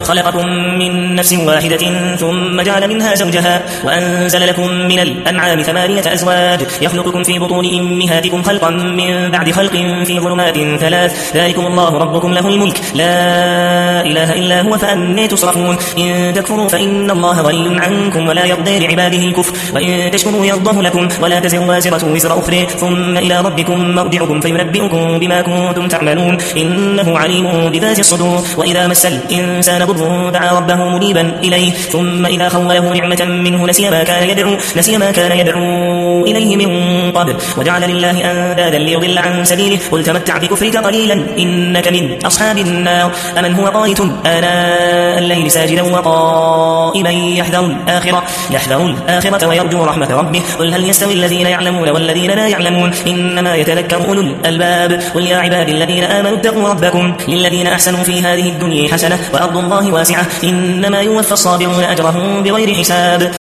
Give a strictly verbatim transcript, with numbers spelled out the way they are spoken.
خلقكم من نفس واحدة ثم جعل منها زوجها وأنزل لكم من الأنعام ثمانية أزواج يخلقكم في بطون أمهاتكم خلقا من بعد خلق في ظلمات ثلاث ذلكم الله ربكم له الملك لا إله إلا هو فأني تصرفون إن تكفروا فإن الله غني عنكم ولا يرضى لعباده الكفر وإن تشكروا يرضه لكم ولا تزر وازرة وزر أخرى ثم إلى ربكم مرجعكم فينبئكم بما كنتم تعملون إنه عليم بذات الصدور وإذا مس الإنسان ضر دعا ربه منيبا إليه ثم إذا خوله نعمة منه نسي ما كان يدعو نسي ما كان يدعو إليه من قبل وجعل لله أندادا ليضل عن سبيله قل تمتع بكفرك قليلا إنك من أصحاب النار أمن هو قانت آناء الليل ساجدا وقائما يحذر الآخرة يحذر الآخرة ويرجو رحمة ربه قل هل يستوي الذين يعلمون والذين لا يعلمون إنما يتذكر أولو الألباب قل يا عباد الذين آمنوا اتقوا ربكم للذين أحسنوا في هذه الدنيا حسنة وأرض الله واسعة إنما يوفى الصابرون أجرهم بغير حساب